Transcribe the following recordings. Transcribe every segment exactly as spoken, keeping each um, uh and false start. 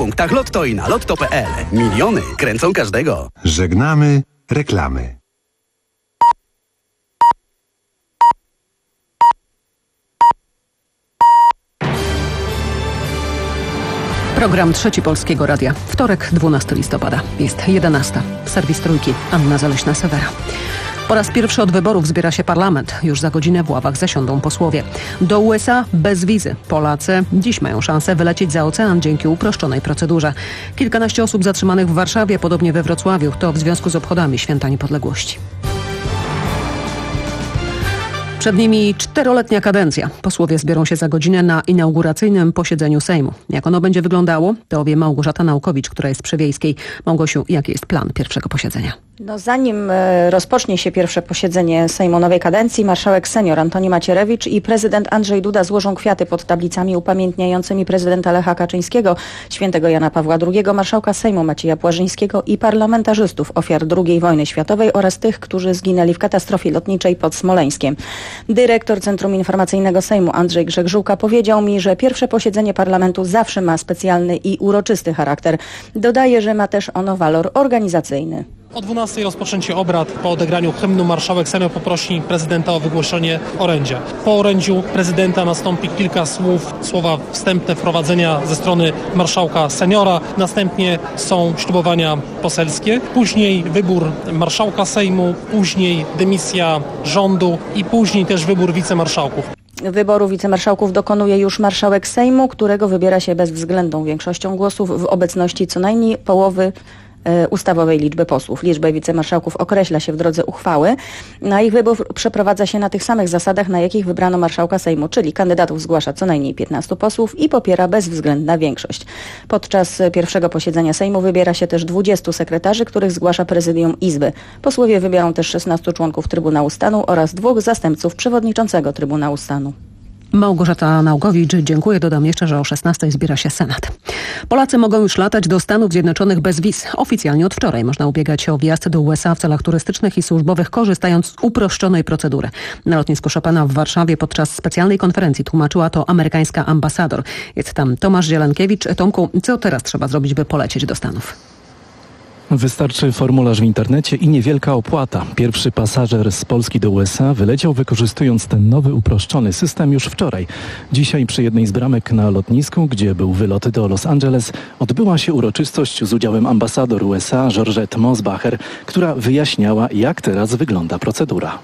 punktach Lotto i na lotto kropka p l. Miliony kręcą każdego. Żegnamy reklamy. Program Trzeci Polskiego Radia. Wtorek, dwunastego listopada. Jest jedenasta. Serwis Trójki. Anna Zaleśna-Sewera. Po raz pierwszy od wyborów zbiera się parlament. Już za godzinę w ławach zasiądą posłowie. Do U S A bez wizy. Polacy dziś mają szansę wylecieć za ocean dzięki uproszczonej procedurze. Kilkanaście osób zatrzymanych w Warszawie, podobnie we Wrocławiu. To w związku z obchodami Święta Niepodległości. Przed nimi czteroletnia kadencja. Posłowie zbiorą się za godzinę na inauguracyjnym posiedzeniu Sejmu. Jak ono będzie wyglądało, to wie Małgorzata Naukowicz, która jest przy Wiejskiej. Małgosiu, jaki jest plan pierwszego posiedzenia? No, zanim e, rozpocznie się pierwsze posiedzenie Sejmu nowej kadencji, marszałek senior Antoni Macierewicz i prezydent Andrzej Duda złożą kwiaty pod tablicami upamiętniającymi prezydenta Lecha Kaczyńskiego, świętego Jana Pawła drugiego, marszałka Sejmu Macieja Płażyńskiego i parlamentarzystów ofiar drugiej wojny światowej oraz tych, którzy zginęli w katastrofie lotniczej pod Smoleńskiem. Dyrektor Centrum Informacyjnego Sejmu Andrzej Grzegżółka powiedział mi, że pierwsze posiedzenie parlamentu zawsze ma specjalny i uroczysty charakter. Dodaje, że ma też ono walor organizacyjny. O dwunastej rozpoczęcie obrad. Po odegraniu hymnu marszałek senior poprosi prezydenta o wygłoszenie orędzia. Po orędziu prezydenta nastąpi kilka słów, słowa wstępne wprowadzenia ze strony marszałka seniora. Następnie są ślubowania poselskie. Później wybór marszałka Sejmu, później dymisja rządu i później też wybór wicemarszałków. Wyboru wicemarszałków dokonuje już marszałek Sejmu, którego wybiera się bezwzględną większością głosów w obecności co najmniej połowy ustawowej liczby posłów. Liczbę wicemarszałków określa się w drodze uchwały, a ich wybór przeprowadza się na tych samych zasadach, na jakich wybrano marszałka Sejmu, czyli kandydatów zgłasza co najmniej piętnastu posłów i popiera bezwzględna większość. Podczas pierwszego posiedzenia Sejmu wybiera się też dwudziestu sekretarzy, których zgłasza prezydium Izby. Posłowie wybiorą też szesnastu członków Trybunału Stanu oraz dwóch zastępców przewodniczącego Trybunału Stanu. Małgorzata Naukowicz, dziękuję. Dodam jeszcze, że o szesnastej zbiera się Senat. Polacy mogą już latać do Stanów Zjednoczonych bez wiz. Oficjalnie od wczoraj można ubiegać się o wjazd do U S A w celach turystycznych i służbowych, korzystając z uproszczonej procedury. Na lotnisku Chopina w Warszawie podczas specjalnej konferencji tłumaczyła to amerykańska ambasador. Jest tam Tomasz Zielankiewicz. Tomku, co teraz trzeba zrobić, by polecieć do Stanów? Wystarczy formularz w internecie i niewielka opłata. Pierwszy pasażer z Polski do U S A wyleciał wykorzystując ten nowy uproszczony system już wczoraj. Dzisiaj przy jednej z bramek na lotnisku, gdzie był wylot do Los Angeles, odbyła się uroczystość z udziałem ambasador U S A Georgette Mosbacher, która wyjaśniała, jak teraz wygląda procedura.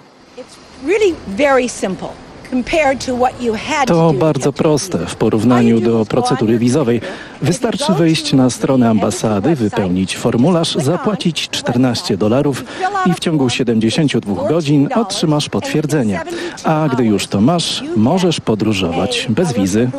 To bardzo proste w porównaniu do procedury wizowej. Wystarczy wejść na stronę ambasady, wypełnić formularz, zapłacić czternaście dolarów i w ciągu siedemdziesięciu dwóch godzin otrzymasz potwierdzenie. A gdy już to masz, możesz podróżować bez wizy.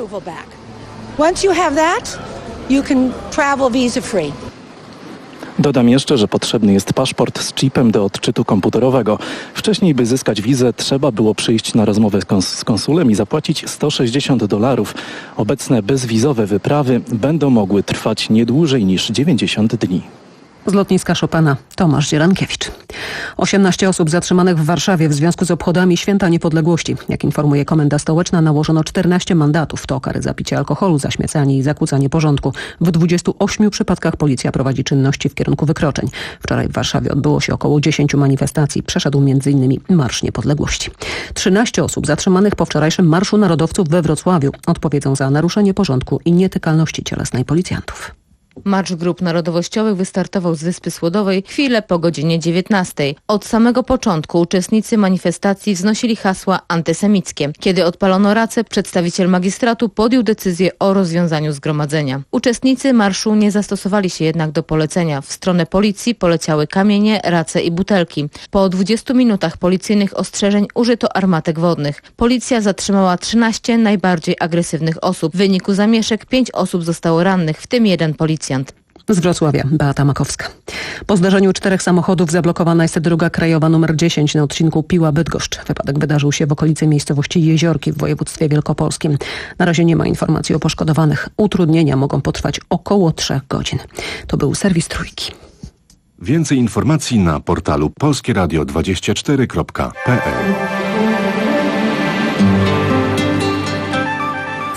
Dodam jeszcze, że potrzebny jest paszport z chipem do odczytu komputerowego. Wcześniej, by zyskać wizę, trzeba było przyjść na rozmowę z konsulem i zapłacić sto sześćdziesiąt dolarów. Obecne bezwizowe wyprawy będą mogły trwać nie dłużej niż dziewięćdziesiąt dni. Z lotniska Chopina Tomasz Zielankiewicz. osiemnaście osób zatrzymanych w Warszawie w związku z obchodami Święta Niepodległości. Jak informuje Komenda Stołeczna, nałożono czternaście mandatów. To kary za picie alkoholu, zaśmiecanie i zakłócanie porządku. W dwudziestu ośmiu przypadkach policja prowadzi czynności w kierunku wykroczeń. Wczoraj w Warszawie odbyło się około dziesięciu manifestacji. Przeszedł między innymi Marsz Niepodległości. trzynaście osób zatrzymanych po wczorajszym Marszu Narodowców we Wrocławiu odpowiedzą za naruszenie porządku i nietykalności cielesnej policjantów. Marsz Grup Narodowościowych wystartował z Wyspy Słodowej chwilę po godzinie dziewiętnastej. Od samego początku uczestnicy manifestacji wznosili hasła antysemickie. Kiedy odpalono racę, przedstawiciel magistratu podjął decyzję o rozwiązaniu zgromadzenia. Uczestnicy marszu nie zastosowali się jednak do polecenia. W stronę policji poleciały kamienie, race i butelki. Po dwudziestu minutach policyjnych ostrzeżeń użyto armatek wodnych. Policja zatrzymała trzynaście najbardziej agresywnych osób. W wyniku zamieszek pięć osób zostało rannych, w tym jeden policjant. Z Wrocławia Beata Makowska. Po zdarzeniu czterech samochodów zablokowana jest droga krajowa numer dziesięć na odcinku Piła-Bydgoszcz. Wypadek wydarzył się w okolicy miejscowości Jeziorki w województwie wielkopolskim. Na razie nie ma informacji o poszkodowanych. Utrudnienia mogą potrwać około trzech godzin. To był serwis Trójki. Więcej informacji na portalu polskie radio dwadzieścia cztery kropka p l.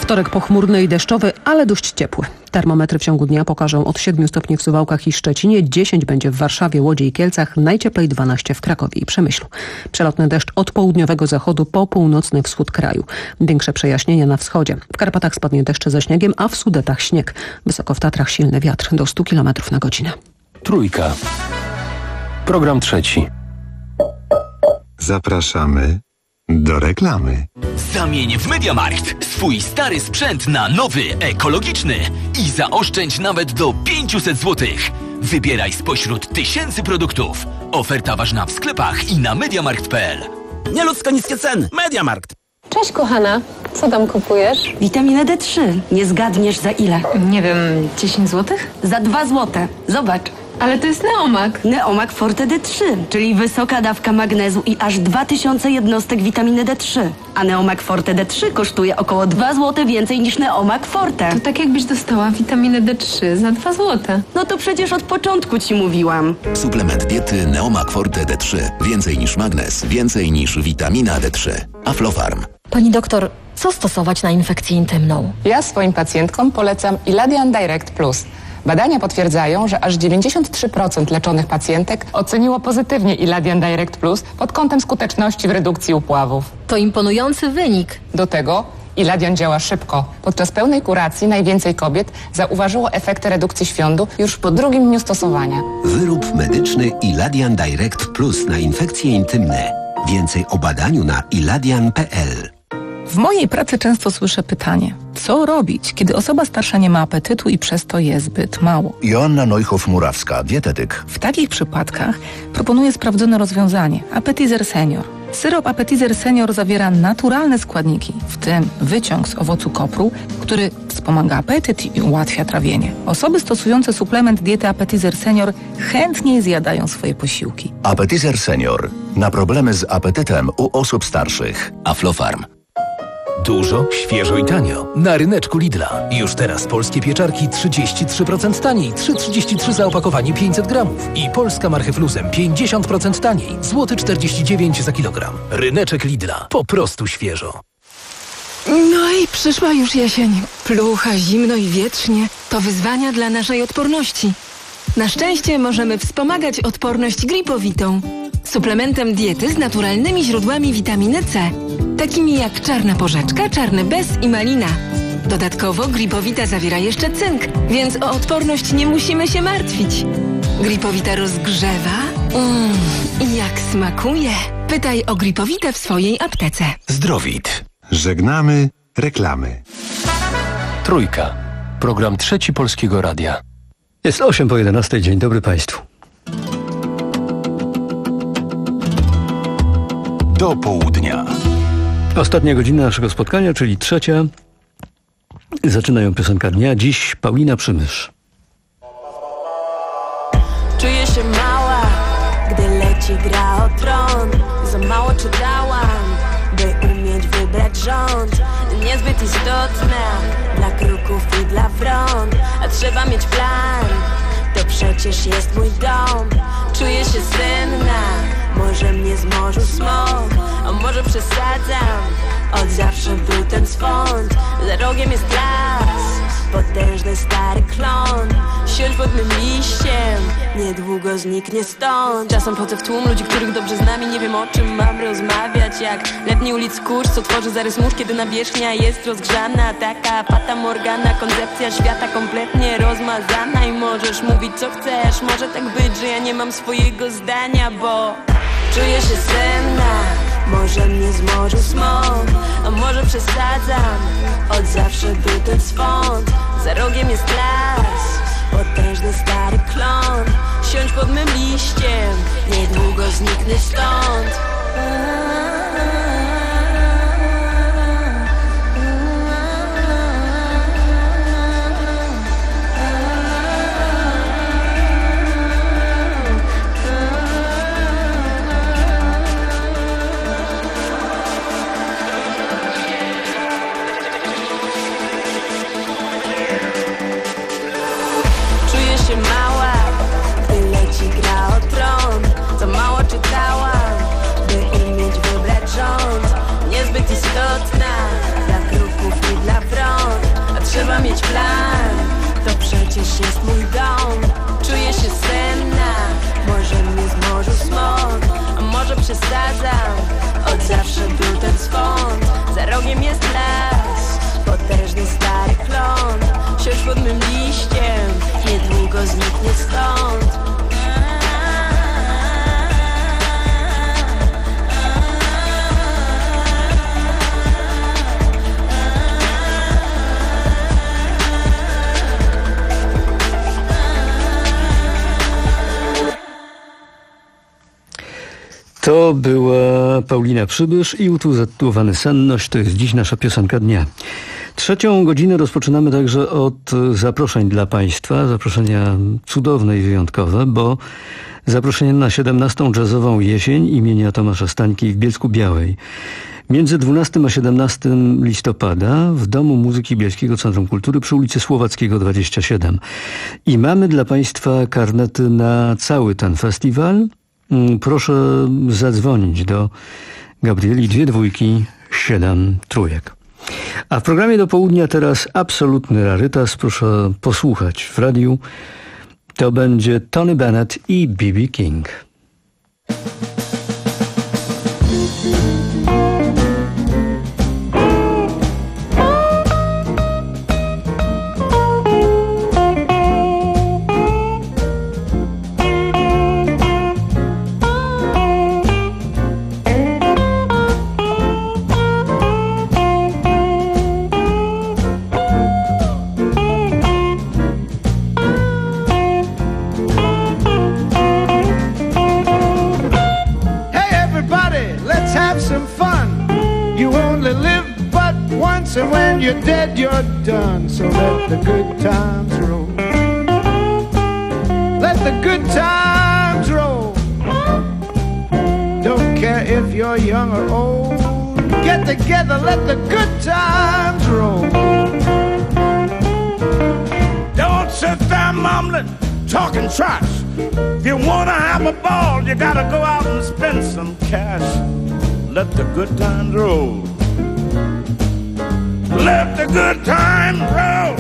Wtorek pochmurny i deszczowy, ale dość ciepły. Termometry w ciągu dnia pokażą od siedmiu stopni w Suwałkach i Szczecinie, dziesięć będzie w Warszawie, Łodzi i Kielcach, najcieplej dwanaście w Krakowie i Przemyślu. Przelotny deszcz od południowego zachodu po północny wschód kraju. Większe przejaśnienia na wschodzie. W Karpatach spadnie deszcz ze śniegiem, a w Sudetach śnieg. Wysoko w Tatrach silny wiatr do stu kilometrów na godzinę. Trójka. Program trzeci. Zapraszamy do reklamy. Zamień w MediaMarkt swój stary sprzęt na nowy, ekologiczny i zaoszczędź nawet do pięćset złotych. Wybieraj spośród tysięcy produktów. Oferta ważna w sklepach i na mediamarkt kropka p l. Nieludzko niskie ceny. MediaMarkt. Cześć kochana, co tam kupujesz? Witaminę D trzy. Nie zgadniesz za ile? Nie wiem, dziesięć złotych? Za dwa złote. Zobacz. Ale to jest Neomak. Neomak Forte D trzy, czyli wysoka dawka magnezu i aż dwa tysiące jednostek witaminy D trzy. A Neomak Forte D trzy kosztuje około dwa złote więcej niż Neomak Forte. To tak jakbyś dostała witaminę D trzy za dwa złote. No to przecież od początku ci mówiłam. Suplement diety Neomak Forte D trzy. Więcej niż magnez, więcej niż witamina D trzy. Aflofarm. Pani doktor, co stosować na infekcję intymną? Ja swoim pacjentkom polecam Iladian Direct Plus. Badania potwierdzają, że aż dziewięćdziesiąt trzy procent leczonych pacjentek oceniło pozytywnie Iladian Direct Plus pod kątem skuteczności w redukcji upławów. To imponujący wynik. Do tego Iladian działa szybko. Podczas pełnej kuracji najwięcej kobiet zauważyło efekty redukcji świądu już po drugim dniu stosowania. Wyrób medyczny Iladian Direct Plus na infekcje intymne. Więcej o badaniu na iladian kropka p l. W mojej pracy często słyszę pytanie, co robić, kiedy osoba starsza nie ma apetytu i przez to je zbyt mało? Joanna Neuhoff-Murawska, dietetyk. W takich przypadkach proponuję sprawdzone rozwiązanie – Appetizer Senior. Syrop Appetizer Senior zawiera naturalne składniki, w tym wyciąg z owocu kopru, który wspomaga apetyt i ułatwia trawienie. Osoby stosujące suplement diety Appetizer Senior chętniej zjadają swoje posiłki. Appetizer Senior. Na problemy z apetytem u osób starszych. Aflofarm. Dużo, świeżo i tanio. Na ryneczku Lidla. Już teraz polskie pieczarki trzydzieści trzy procent taniej. trzy trzydzieści trzy za opakowanie pięćset gramów. I polska marchew luzem pięćdziesiąt procent taniej. Złoty czterdzieści dziewięć za kilogram. Ryneczek Lidla. Po prostu świeżo. No i przyszła już jesień. Plucha, zimno i wietrznie. To wyzwania dla naszej odporności. Na szczęście możemy wspomagać odporność gripowitą. Suplementem diety z naturalnymi źródłami witaminy C, takimi jak czarna porzeczka, czarny bez i malina. Dodatkowo gripowita zawiera jeszcze cynk, więc o odporność nie musimy się martwić. Gripowita rozgrzewa mm, i jak smakuje. Pytaj o gripowitę w swojej aptece. Zdrowit. Żegnamy reklamy. Trójka. Program trzeci Polskiego Radia. Jest osiem po jedenastej. Dzień dobry Państwu. Do południa. Ostatnia godzina naszego spotkania, czyli trzecia. Zaczynają piosenka dnia. Dziś Paulina Przymysz. Czuję się mała, gdy leci gra o tron. Za mało czytałam, by umieć wybrać rząd. Niezbyt istotna dla kruków i dla front. A trzeba mieć plan, to przecież jest mój dom. Czuję się senna, może mnie zmorzył smok, a może przesadzam. Od zawsze był ten swąd. Za rogiem jest las, potężny stary klon. Siądź pod mym liściem, niedługo zniknie stąd. Czasem chodzę w tłum ludzi, których dobrze znam i nie wiem o czym mam rozmawiać. Jak letni ulic kurs, co tworzy zarys mórz, kiedy nawierzchnia jest rozgrzana. Taka fata morgana, koncepcja świata kompletnie rozmazana. I możesz mówić co chcesz, może tak być, że ja nie mam swojego zdania, bo czuję się senna, może mnie zmorzył smok, a może przesadzam. Od zawsze był ten swąd. Za rogiem jest las, potężny stary klon. Siądź pod mym liściem, niedługo zniknę stąd. Się mała, gdy leci gra o tron. Za mało czytałam, by umieć plan, to przecież jest mój dom. Czuję się senna, może mnie zmorzył smog, a może przesadzam. Od zawsze był ten swąd, za rogiem jest las, potężny stary klon. Siądź pod mym liściem, niedługo zniknie stąd. To była Paulina Przybysz i utwór zatytułowany Senność. To jest dziś nasza piosenka dnia. Trzecią godzinę rozpoczynamy także od zaproszeń dla Państwa. Zaproszenia cudowne i wyjątkowe, bo zaproszenie na siedemnastą jazzową jesień imienia Tomasza Stańki w Bielsku-Białej. Między dwunastego a siedemnastego listopada w Domu Muzyki Bielskiego Centrum Kultury przy ulicy Słowackiego dwadzieścia siedem. I mamy dla Państwa karnety na cały ten festiwal. Proszę zadzwonić do Gabrieli, dwie dwójki, siedem trójek. A w programie do południa teraz absolutny rarytas. Proszę posłuchać w radiu. To będzie Tony Bennett i B B King. And when you're dead, you're done. So let the good times roll. Let the good times roll. Don't care if you're young or old. Get together, let the good times roll. Don't sit there mumbling, talking trash. If you wanna have a ball, you gotta go out and spend some cash. Let the good times roll. Let the good time roll.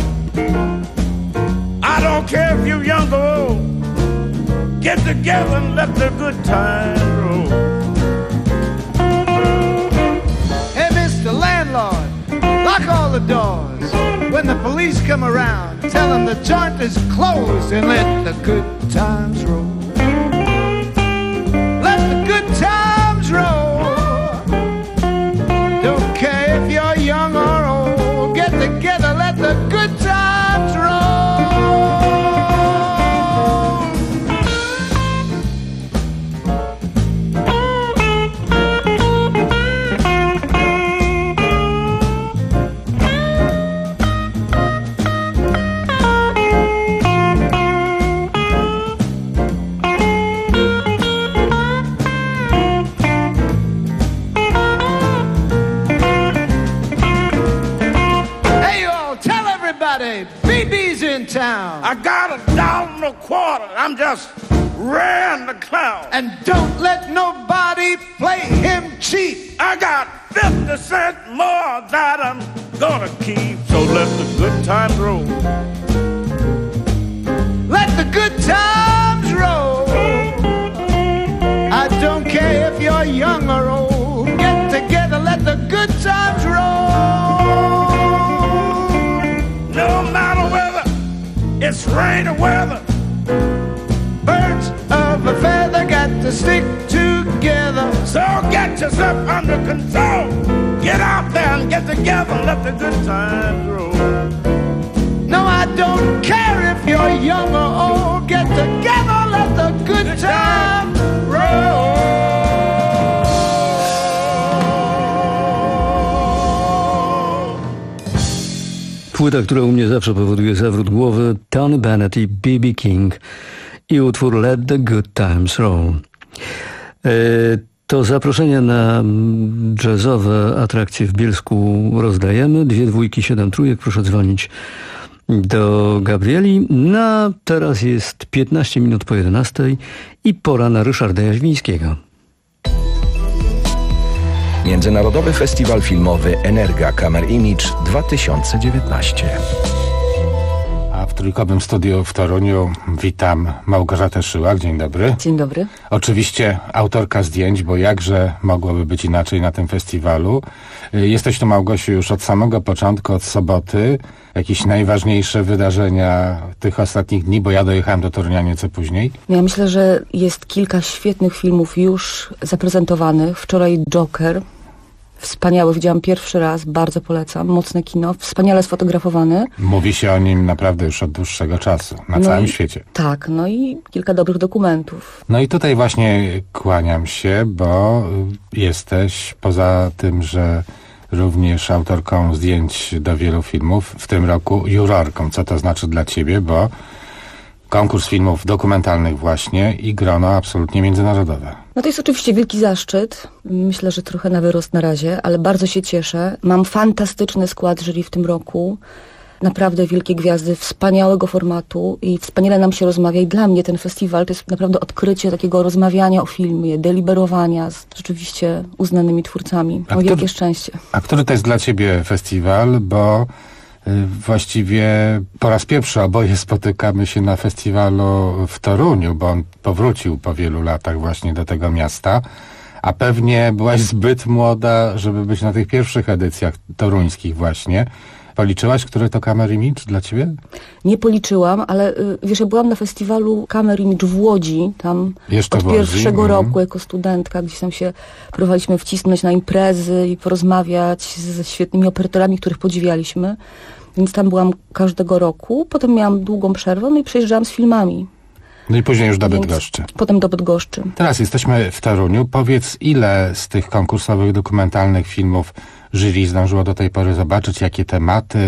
I don't care if you're young or old. Get together and let the good time roll. Hey, Mister Landlord, lock all the doors. When the police come around, tell them the joint is closed and let the good times roll. Let the good times roll. Don't care if you're young or old. Get together, let the good times roll. B B's in town. I got a dollar and a quarter. I'm just raring the clown. And don't let nobody play him cheap. I got fifty cents more that I'm gonna keep. So let the good times roll. Let the good times roll. I don't care if you're young or old. Get together, let the good times roll. No matter whether it's rain or weather, birds of a feather got to stick together. So get yourself under control. Get out there and get together and let the good times roll. No, I don't care if you're young or old. Get together, let the good times roll. Płyta, która u mnie zawsze powoduje zawrót głowy, Tony Bennett i B B King i utwór Let the Good Times Roll. E, to zaproszenia na jazzowe atrakcje w Bielsku rozdajemy. Dwie dwójki, siedem trójek. Proszę dzwonić do Gabrieli. No, teraz jest piętnaście minut po jedenastej i pora na Ryszarda Jaźwińskiego. Międzynarodowy Festiwal Filmowy Energa Camera Image dwa tysiące dziewiętnaście. W Trójkowym Studiu w Toruniu witam Małgorzatę Szyłak. Dzień dobry. Dzień dobry. Oczywiście autorka zdjęć, bo jakże mogłoby być inaczej na tym festiwalu. Jesteś tu, Małgosiu, już od samego początku, od soboty. Jakieś najważniejsze wydarzenia tych ostatnich dni, bo ja dojechałem do Torunia nieco później. Ja myślę, że jest kilka świetnych filmów już zaprezentowanych. Wczoraj Joker. Wspaniały, widziałam pierwszy raz, bardzo polecam, mocne kino, wspaniale sfotografowany. Mówi się o nim naprawdę już od dłuższego czasu, na no całym i, świecie. Tak, no i kilka dobrych dokumentów. No i tutaj właśnie kłaniam się, bo jesteś, poza tym, że również autorką zdjęć do wielu filmów, w tym roku jurorką. Co to znaczy dla ciebie, bo konkurs filmów dokumentalnych właśnie i grono absolutnie międzynarodowe. No to jest oczywiście wielki zaszczyt. Myślę, że trochę na wyrost na razie, ale bardzo się cieszę. Mam fantastyczny skład jury w tym roku. Naprawdę wielkie gwiazdy, wspaniałego formatu i wspaniale nam się rozmawia. I dla mnie ten festiwal to jest naprawdę odkrycie takiego rozmawiania o filmie, deliberowania z rzeczywiście uznanymi twórcami. O wielkie szczęście. A który to jest dla ciebie festiwal, bo właściwie po raz pierwszy oboje spotykamy się na festiwalu w Toruniu, bo on powrócił po wielu latach właśnie do tego miasta, a pewnie byłaś zbyt młoda, żeby być na tych pierwszych edycjach toruńskich właśnie. Policzyłaś, który to Camera Image dla ciebie? Nie policzyłam, ale wiesz, ja byłam na festiwalu Camera Image w Łodzi, tam Jeszcze od pierwszego mm. roku jako studentka, gdzieś tam się próbowaliśmy wcisnąć na imprezy i porozmawiać ze świetnymi operatorami, których podziwialiśmy. Więc tam byłam każdego roku. Potem miałam długą przerwę, no i przejeżdżałam z filmami. No i później już do Więc Bydgoszczy. Potem do Bydgoszczy. Teraz jesteśmy w Toruniu. Powiedz, ile z tych konkursowych, dokumentalnych filmów jury zdążyło do tej pory zobaczyć, jakie tematy,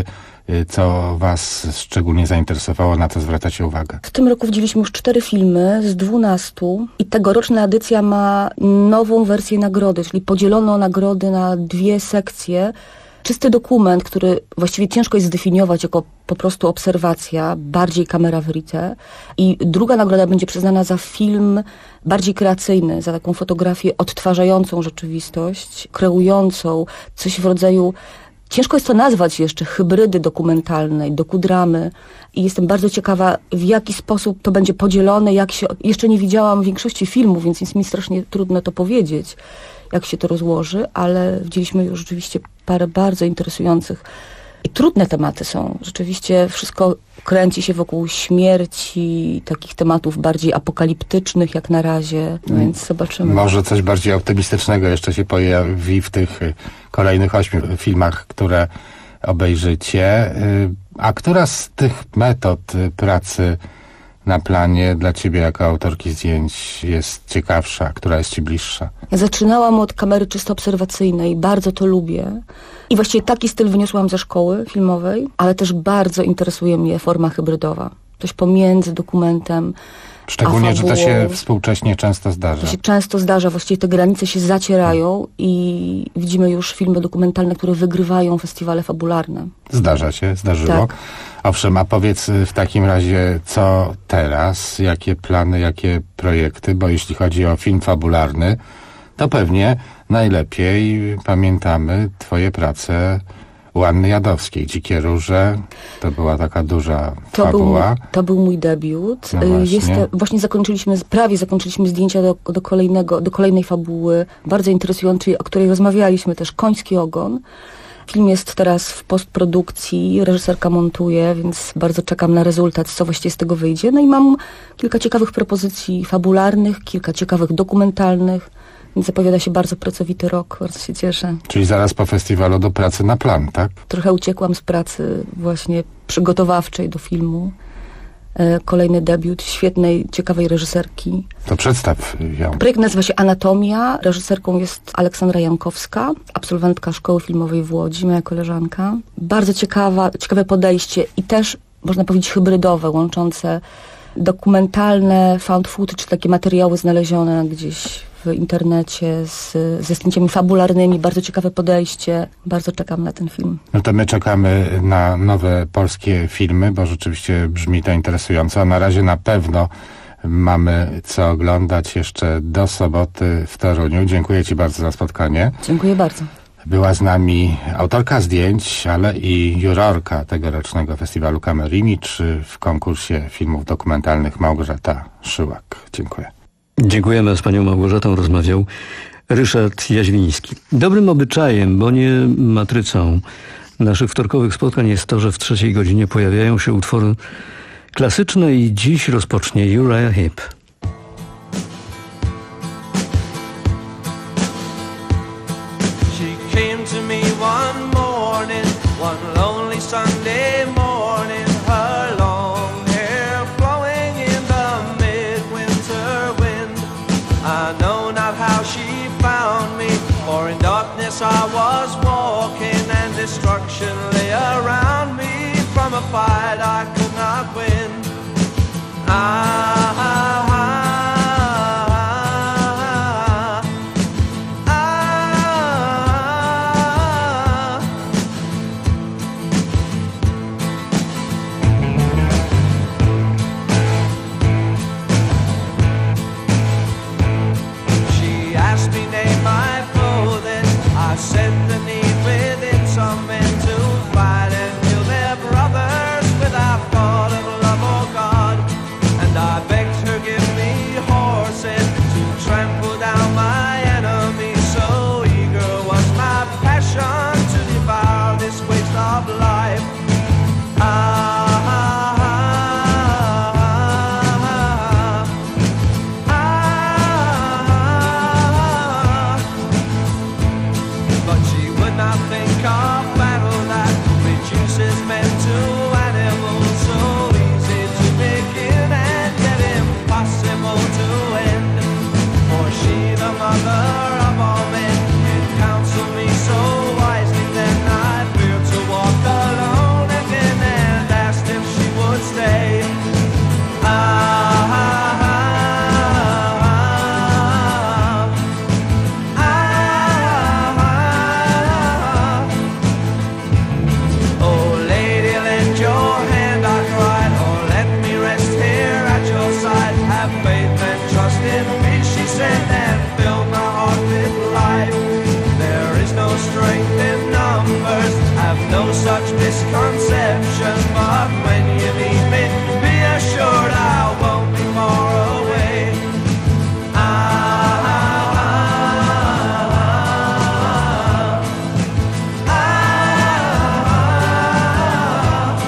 co was szczególnie zainteresowało, na co zwracacie uwagę? W tym roku widzieliśmy już cztery filmy z dwunastu i tegoroczna edycja ma nową wersję nagrody, czyli podzielono nagrody na dwie sekcje. Czysty dokument, który właściwie ciężko jest zdefiniować jako po prostu obserwacja, bardziej camera verite. I druga nagroda będzie przyznana za film bardziej kreacyjny, za taką fotografię odtwarzającą rzeczywistość, kreującą coś w rodzaju, ciężko jest to nazwać jeszcze, hybrydy dokumentalnej, dokudramy. I jestem bardzo ciekawa, w jaki sposób to będzie podzielone, jak się, jeszcze nie widziałam większości filmów, więc jest mi strasznie trudno to powiedzieć, jak się to rozłoży, ale widzieliśmy już rzeczywiście parę bardzo interesujących i trudne tematy są. Rzeczywiście wszystko kręci się wokół śmierci, takich tematów bardziej apokaliptycznych jak na razie, no więc zobaczymy. Może coś bardziej optymistycznego jeszcze się pojawi w tych kolejnych ośmiu filmach, które obejrzycie. A która z tych metod pracy na planie dla ciebie jako autorki zdjęć jest ciekawsza, która jest ci bliższa? Ja zaczynałam od kamery czysto obserwacyjnej, bardzo to lubię. I właściwie taki styl wyniosłam ze szkoły filmowej, ale też bardzo interesuje mnie forma hybrydowa. Coś pomiędzy dokumentem Szczególnie, a fabułą. że to się współcześnie często zdarza. To się często zdarza, właściwie te granice się zacierają i widzimy już filmy dokumentalne, które wygrywają festiwale fabularne. Zdarza się, zdarzyło. Tak. Owszem, a powiedz w takim razie, co teraz, jakie plany, jakie projekty, bo jeśli chodzi o film fabularny, to pewnie najlepiej pamiętamy twoje prace u Anny Jadowskiej. Dzikie Róże, to była taka duża to fabuła. Był, to był mój debiut. No właśnie. Jest, właśnie zakończyliśmy, prawie zakończyliśmy zdjęcia do, do, kolejnego, do kolejnej fabuły, bardzo interesującej, o której rozmawialiśmy też, Koński Ogon. Film jest teraz w postprodukcji, reżyserka montuje, więc bardzo czekam na rezultat, co właściwie z tego wyjdzie. No i mam kilka ciekawych propozycji fabularnych, kilka ciekawych dokumentalnych, więc zapowiada się bardzo pracowity rok, bardzo się cieszę. Czyli zaraz po festiwalu do pracy na plan, tak? Trochę uciekłam z pracy właśnie przygotowawczej do filmu. Kolejny debiut świetnej, ciekawej reżyserki. To przedstaw ją. Projekt nazywa się Anatomia. Reżyserką jest Aleksandra Jankowska, absolwentka Szkoły Filmowej w Łodzi, moja koleżanka. Bardzo ciekawa, ciekawe podejście i też, można powiedzieć, hybrydowe, łączące dokumentalne found footage, czy takie materiały znalezione gdzieś w internecie z, ze zdjęciami fabularnymi. Bardzo ciekawe podejście. Bardzo czekam na ten film. No to my czekamy na nowe polskie filmy, bo rzeczywiście brzmi to interesująco. A na razie na pewno mamy co oglądać jeszcze do soboty w Toruniu. Dziękuję ci bardzo za spotkanie. Dziękuję bardzo. Była z nami autorka zdjęć, ale i jurorka tegorocznego festiwalu Kamerimidż w konkursie filmów dokumentalnych Małgorzata Szyłak. Dziękuję. Dziękujemy. Z panią Małgorzatą rozmawiał Ryszard Jaźwiński. Dobrym obyczajem, bo nie matrycą naszych wtorkowych spotkań jest to, że w trzeciej godzinie pojawiają się utwory klasyczne i dziś rozpocznie Uriah Heep. She came to me one morning, one lonely Sunday morning, her long hair flowing in the midwinter wind. I know not how she found me, for in darkness I was walking and destruction lay around me from a fight I could not win. I, I, I said the need within some men to fight and kill their brothers without thought of love or God. And I begged her give me horses to trample down my enemies. So eager was my passion to devour this waste of life. I such misconception, but when you meet me, be assured I won't be far away. Ah, ah, ah, ah.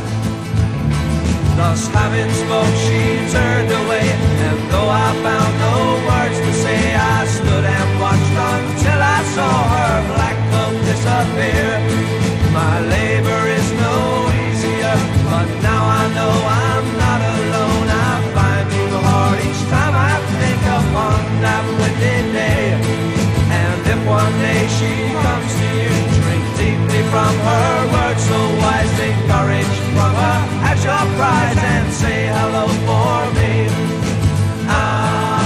Thus having spoke, she turned away, and though I found no words to say, I stood and watched until I saw her black cloak disappear. My labor is no easier, but now I know I'm not alone. I find you hard each time I think upon that windy day. And if one day she comes to you, drink deeply from her words so wise, take courage from her at your prize and say hello for me. Ah.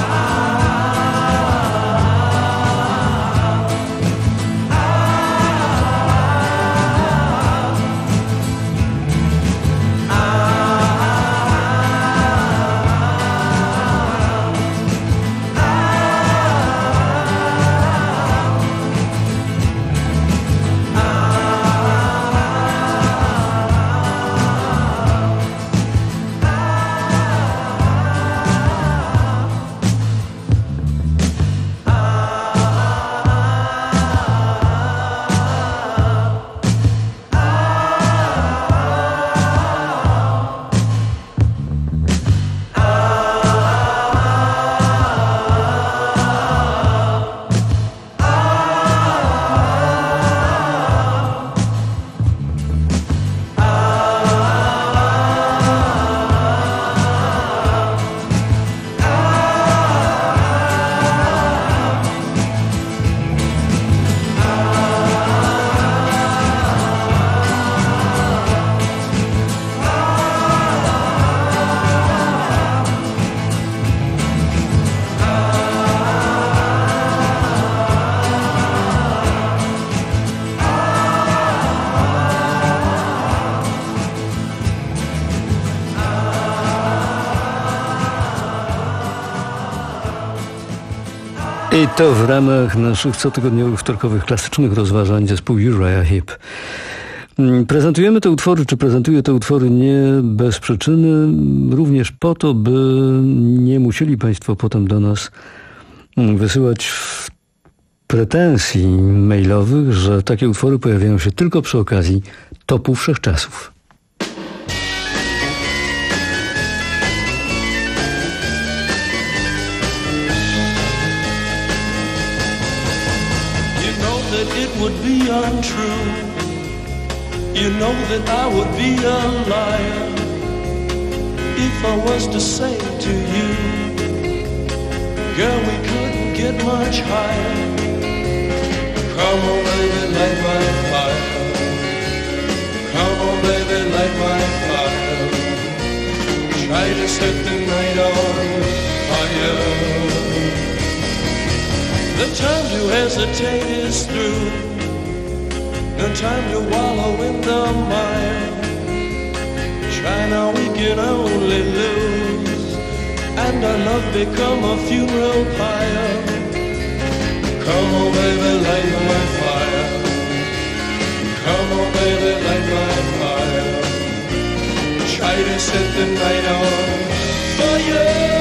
I to w ramach naszych cotygodniowych wtorkowych klasycznych rozważań zespół Uriah Heep. Prezentujemy te utwory, czy prezentuję te utwory nie bez przyczyny, również po to, by nie musieli Państwo potem do nas wysyłać pretensji mailowych, że takie utwory pojawiają się tylko przy okazji topu wszechczasów. It would be untrue. You know that I would be a liar if I was to say to you, girl, we couldn't get much higher. Come on, baby, light my fire. Come on, baby, light my fire. Try to set the night on fire. The time to hesitate is through. No time to wallow in the mire. Try now, we can only lose, and our love become a funeral pyre. Come on, baby, light my fire. Come on, baby, light my fire. Try to set the night on fire.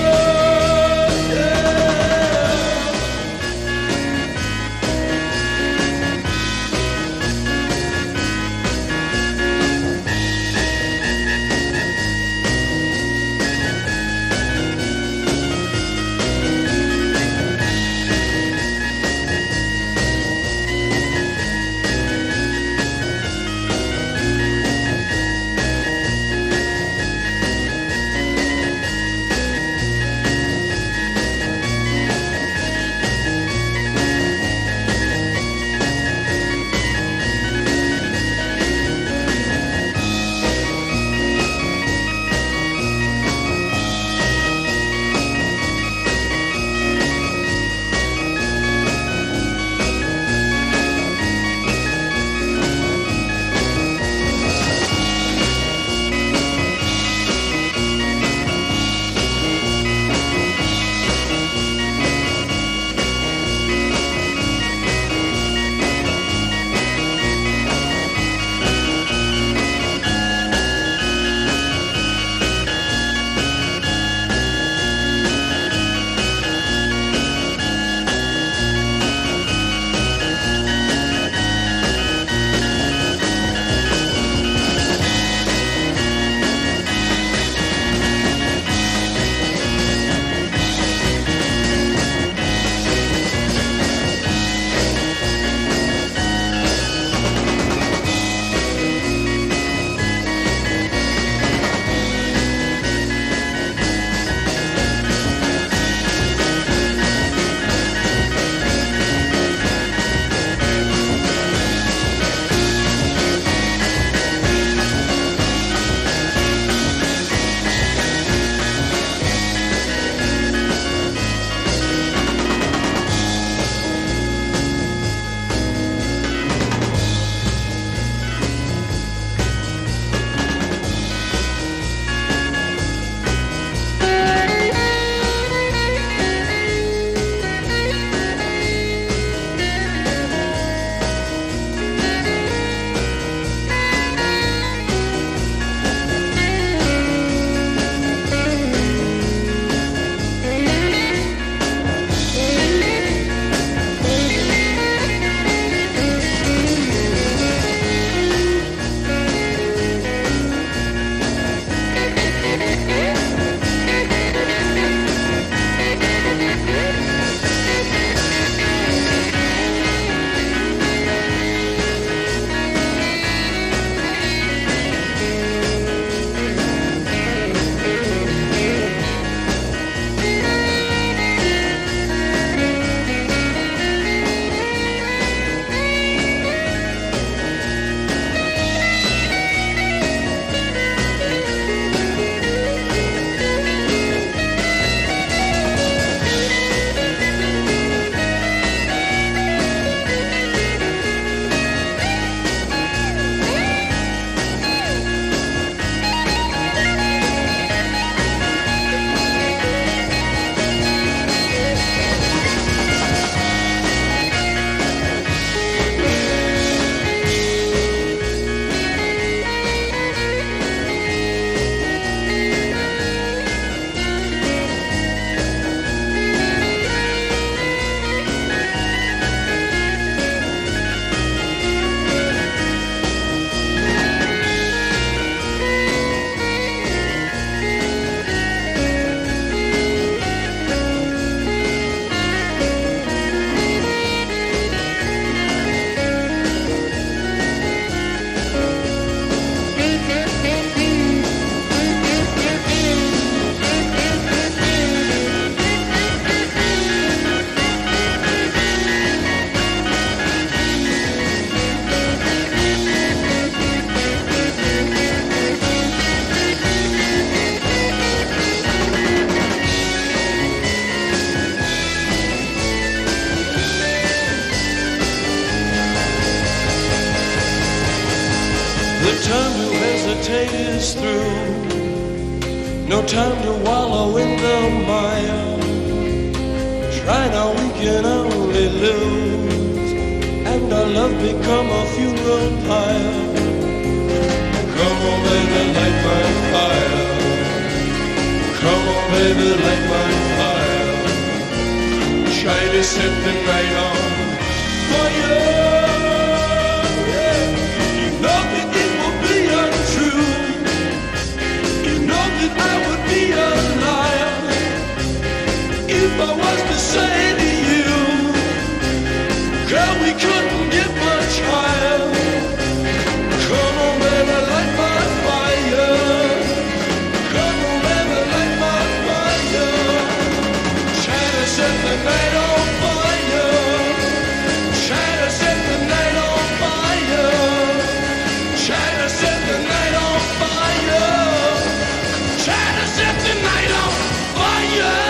is through. No time to wallow in the mire. Try now, we can only lose, and our love become a funeral pyre. Come on, baby, light my fire. Come on, baby, light my fire. Try to set the night on fire. Yeah. You know that it will be untrue. You know that I would be a liar if I was to say to you, girl, we couldn't get much higher. Come on, baby, light my fire. Come on, baby, light my fire. Try to set the night on fire. Try to set the night on fire. Try to set the night on fire. Try to set the night on fire.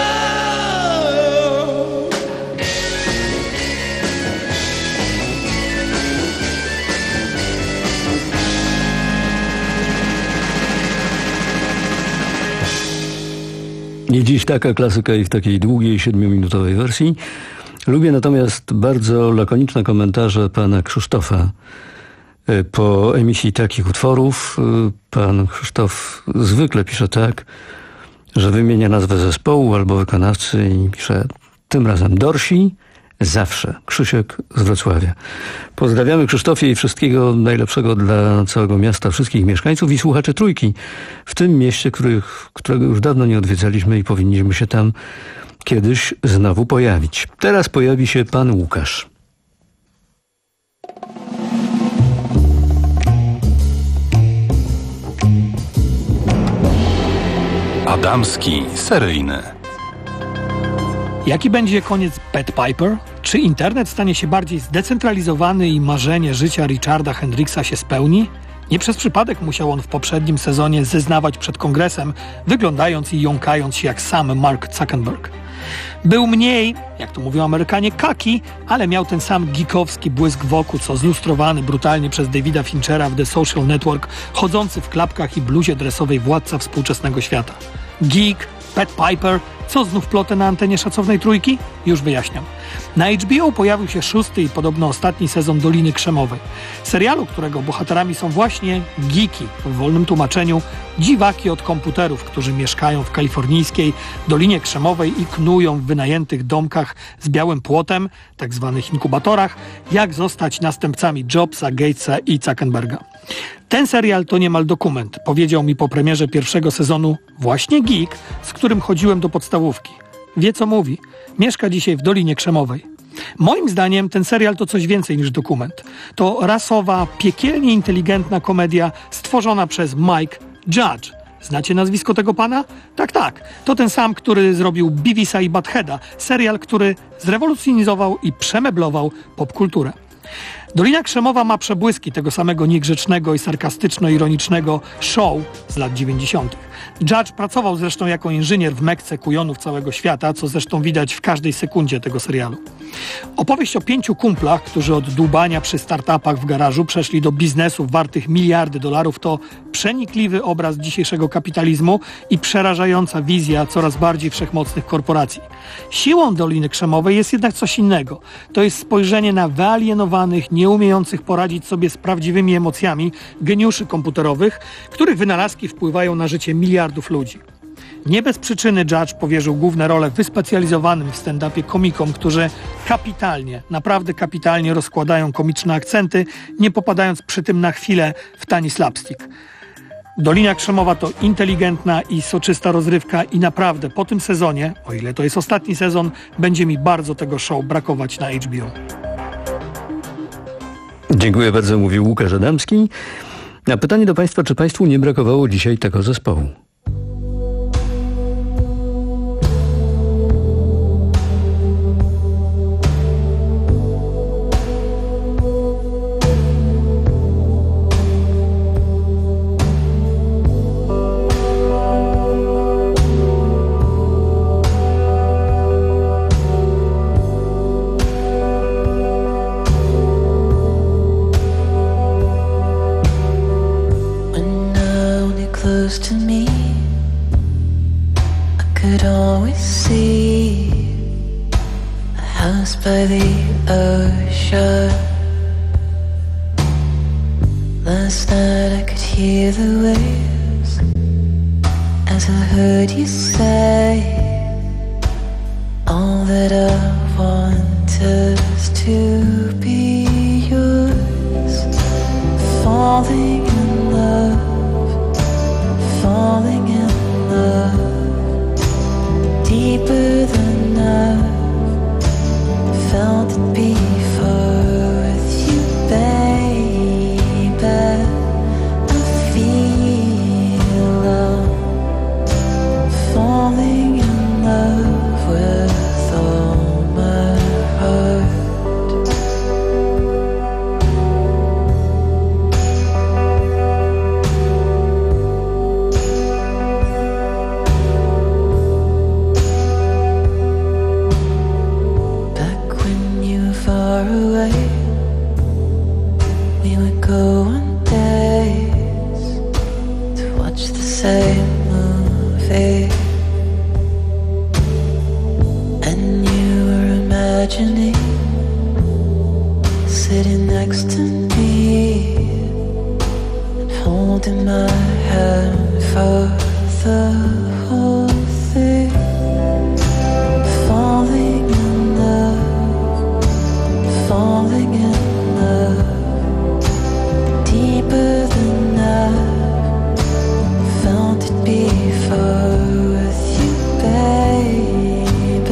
Nie dziś taka klasyka i w takiej długiej, siedmiominutowej wersji. Lubię natomiast bardzo lakoniczne komentarze pana Krzysztofa po emisji takich utworów. Pan Krzysztof zwykle pisze tak, że wymienia nazwę zespołu albo wykonawcy i pisze tym razem Dorsi, zawsze. Krzysiek z Wrocławia. Pozdrawiamy Krzysztofie i wszystkiego najlepszego dla całego miasta, wszystkich mieszkańców i słuchaczy Trójki w tym mieście, których, którego już dawno nie odwiedzaliśmy i powinniśmy się tam kiedyś znowu pojawić. Teraz pojawi się pan Łukasz. Adamski seryjny. Jaki będzie koniec Pet Piper? Czy internet stanie się bardziej zdecentralizowany i marzenie życia Richarda Hendricksa się spełni? Nie przez przypadek musiał on w poprzednim sezonie zeznawać przed kongresem, wyglądając i jąkając się jak sam Mark Zuckerberg. Był mniej, jak to mówią Amerykanie, kaki, ale miał ten sam geekowski błysk wokół, co zlustrowany brutalnie przez Davida Finchera w The Social Network, chodzący w klapkach i bluzie dresowej władca współczesnego świata. Geek, Pet Piper, co znów plotę na antenie Szacownej Trójki? Już wyjaśniam. Na H B O pojawił się szósty i podobno ostatni sezon Doliny Krzemowej. Serialu, którego bohaterami są właśnie geeki, w wolnym tłumaczeniu dziwaki od komputerów, którzy mieszkają w kalifornijskiej Dolinie Krzemowej i knują w wynajętych domkach z białym płotem, tak zwanych inkubatorach, jak zostać następcami Jobsa, Gatesa i Zuckerberga. Ten serial to niemal dokument, powiedział mi po premierze pierwszego sezonu właśnie geek, z którym chodziłem do podstawówki. Wie co mówi. Mieszka dzisiaj w Dolinie Krzemowej. Moim zdaniem ten serial to coś więcej niż dokument. To rasowa, piekielnie inteligentna komedia stworzona przez Mike Judge. Znacie nazwisko tego pana? Tak, tak. To ten sam, który zrobił Beavisa i Buttheada. Serial, który zrewolucjonizował i przemeblował popkulturę. Dolina Krzemowa ma przebłyski tego samego niegrzecznego i sarkastyczno-ironicznego show z lat dziewięćdziesiątych. Judge pracował zresztą jako inżynier w Mekce kujonów całego świata, co zresztą widać w każdej sekundzie tego serialu. Opowieść o pięciu kumplach, którzy od dłubania przy startupach w garażu przeszli do biznesów wartych miliardy dolarów, to przenikliwy obraz dzisiejszego kapitalizmu i przerażająca wizja coraz bardziej wszechmocnych korporacji. Siłą Doliny Krzemowej jest jednak coś innego. To jest spojrzenie na wyalienowanych, nieumiejących poradzić sobie z prawdziwymi emocjami geniuszy komputerowych, których wynalazki wpływają na życie miliardów ludzi. Nie bez przyczyny Judge powierzył główne role wyspecjalizowanym w stand-upie komikom, którzy kapitalnie, naprawdę kapitalnie rozkładają komiczne akcenty, nie popadając przy tym na chwilę w tani slapstick. Dolina Krzemowa to inteligentna i soczysta rozrywka i naprawdę po tym sezonie, o ile to jest ostatni sezon, będzie mi bardzo tego show brakować na H B O. Dziękuję bardzo, mówił Łukasz Adamski. A pytanie do Państwa, czy Państwu nie brakowało dzisiaj tego zespołu? always see a house by the ocean. Last night I could hear the waves as I heard you say, all that I want is to be yours. Falling in love, falling in love, deeper than I've felt it before with you, baby. I feel love, falling in love with all my heart. Movie, and you were imagining sitting next to me and holding my hand for the whole thing. Falling in love, falling in love, deeper than I've felt it before with you, baby.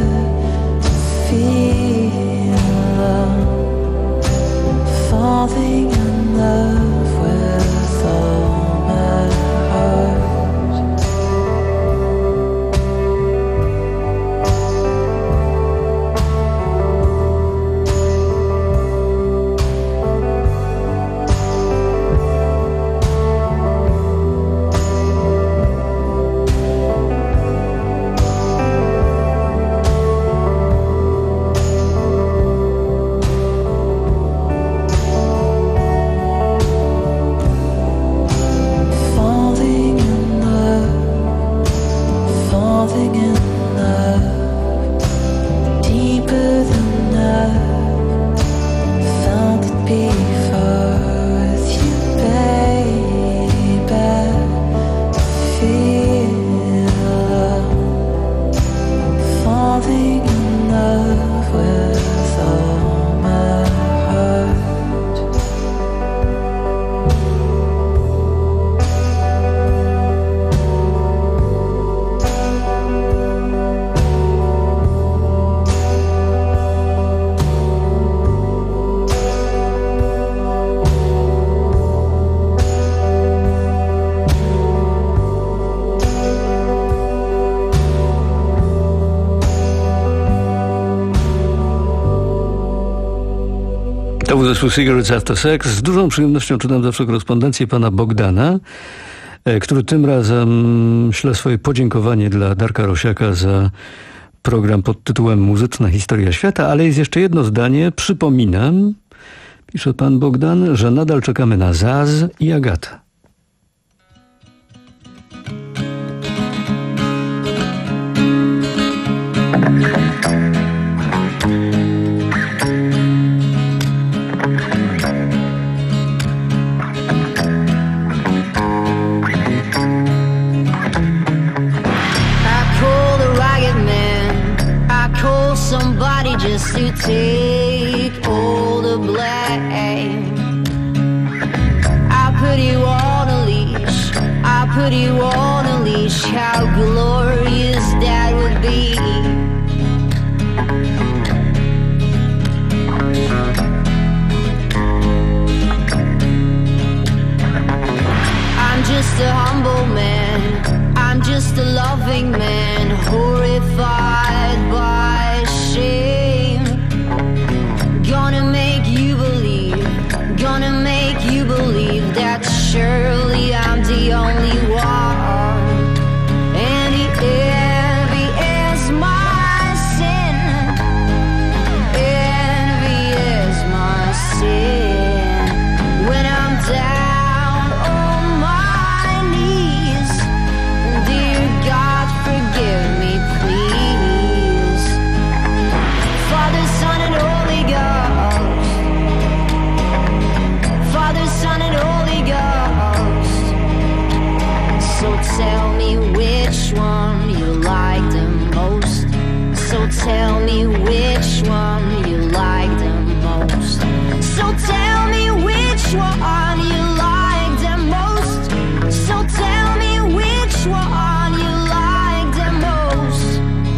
Feel love, falling in love with all my heart. To był zespół Cigarettes After Sex. Z dużą przyjemnością czytam zawsze korespondencję pana Bogdana, który tym razem śle swoje podziękowanie dla Darka Rosiaka za program pod tytułem Muzyczna Historia Świata, ale jest jeszcze jedno zdanie. Przypominam, pisze pan Bogdan, że nadal czekamy na Zaz i Agatę. Just to take all the blame. I put you on a leash, I put you on a leash. How glorious that would be. I'm just a humble man, I'm just a loving man, horrified by shame. Gonna make you believe, gonna make you believe that surely I'm the only one. And the tell me which one you like the most. So tell me which one you like the most. So tell me which one you like the most.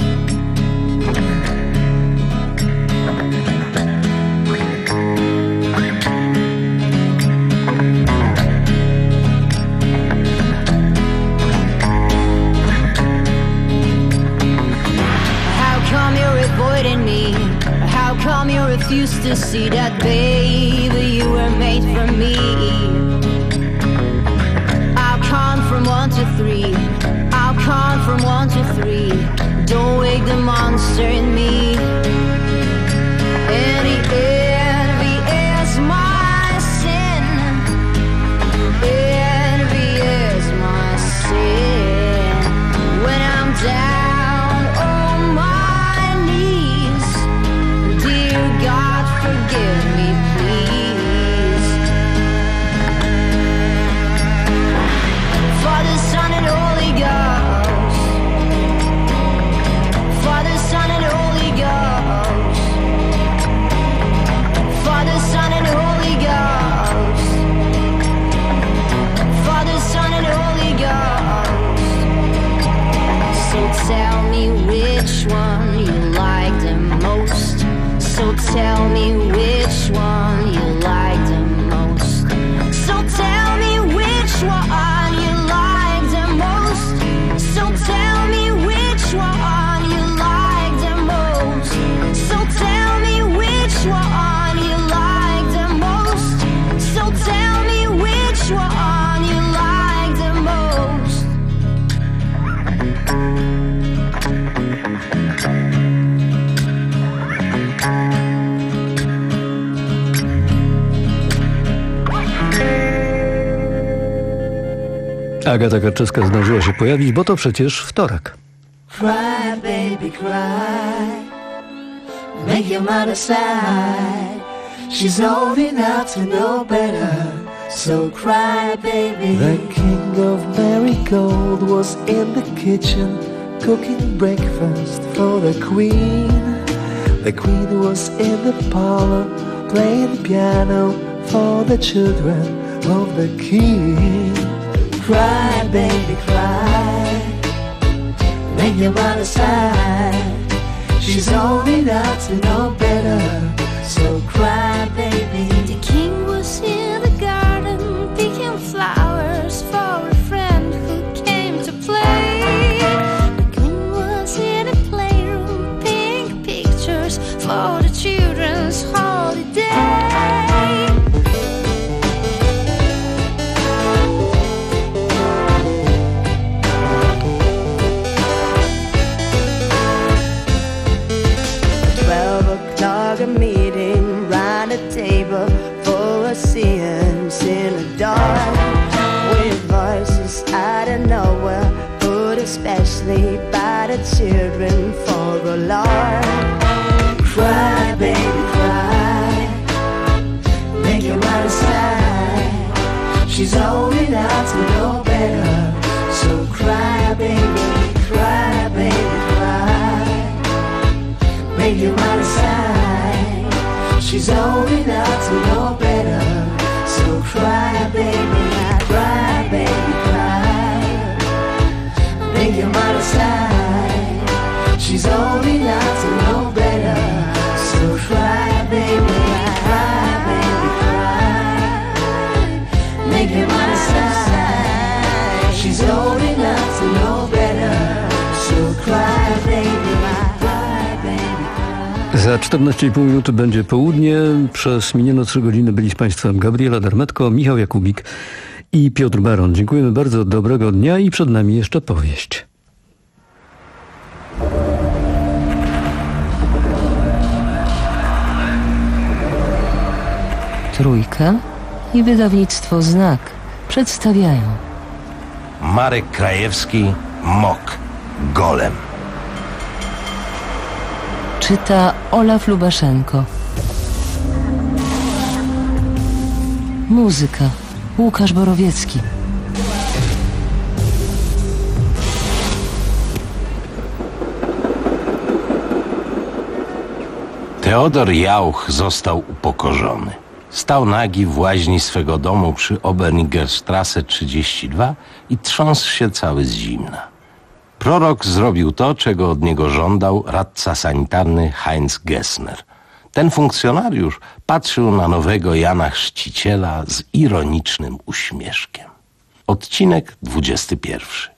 How come you're avoiding me? How come you refuse to see that, baby, you were made for me? I'll count from one to three. I'll count from one to three. Don't wake the monster in me. Any envy is my sin. Envy is my sin. When I'm down on my knees, dear God, forgive me, please. Father, Son, and Holy Ghost. Father, Son, and Holy Ghost. Father, Son, and Holy Ghost. Father, Son, and Holy Ghost. So tell me which one you like the most. So tell me which one you like the most. So tell me which one you like the most. So tell me which one you like the most. So tell me which one you like the most. So tell me which one you like the most. Agata Karczewska zdążyła się pojawić, bo to przecież wtorek. Cry, baby, cry. Make your mother sigh. She's old enough to know better. So cry, baby. The king of Marigold was in the kitchen cooking breakfast for the queen. The queen was in the parlor playing the piano for the children of the king. Cry, baby, cry. Make your mother sigh. She's old enough to know better. So cry, baby. The king was in the garden picking flowers for a friend who came to play. The queen was in a playroom painting pictures for the children's holiday. A meeting round a table full of seers in the dark, with voices out of nowhere, put especially by the children for the Lord. Cry, baby, cry. Make your mother sigh. She's old enough to know better. So cry, baby, cry, baby, cry. Make your mother sigh. She's old enough to know better. So cry, baby, cry, baby, cry. Make your mother sigh. She's old enough to know better. So cry, baby, cry, baby, cry. Make your mother sigh. She's old enough to know better. So cry, baby, cry, baby. Za czternaście i pół minuty będzie południe. Przez minione trzy godziny byli z Państwem Gabriela Dermetko, Michał Jakubik i Piotr Baron. Dziękujemy bardzo, dobrego dnia i przed nami jeszcze powieść. Trójka i wydawnictwo Znak przedstawiają Marek Krajewski, Mok, Golem. Czyta Olaf Lubaszenko. Muzyka Łukasz Borowiecki. Theodor Jauch został upokorzony. Stał nagi w łaźni swego domu przy Obernigerstrasse trzydzieści dwa i trząsł się cały z zimna. Prorok zrobił to, czego od niego żądał radca sanitarny Heinz Gessner. Ten funkcjonariusz patrzył na nowego Jana Chrzciciela z ironicznym uśmieszkiem. Odcinek dwudziesty pierwszy.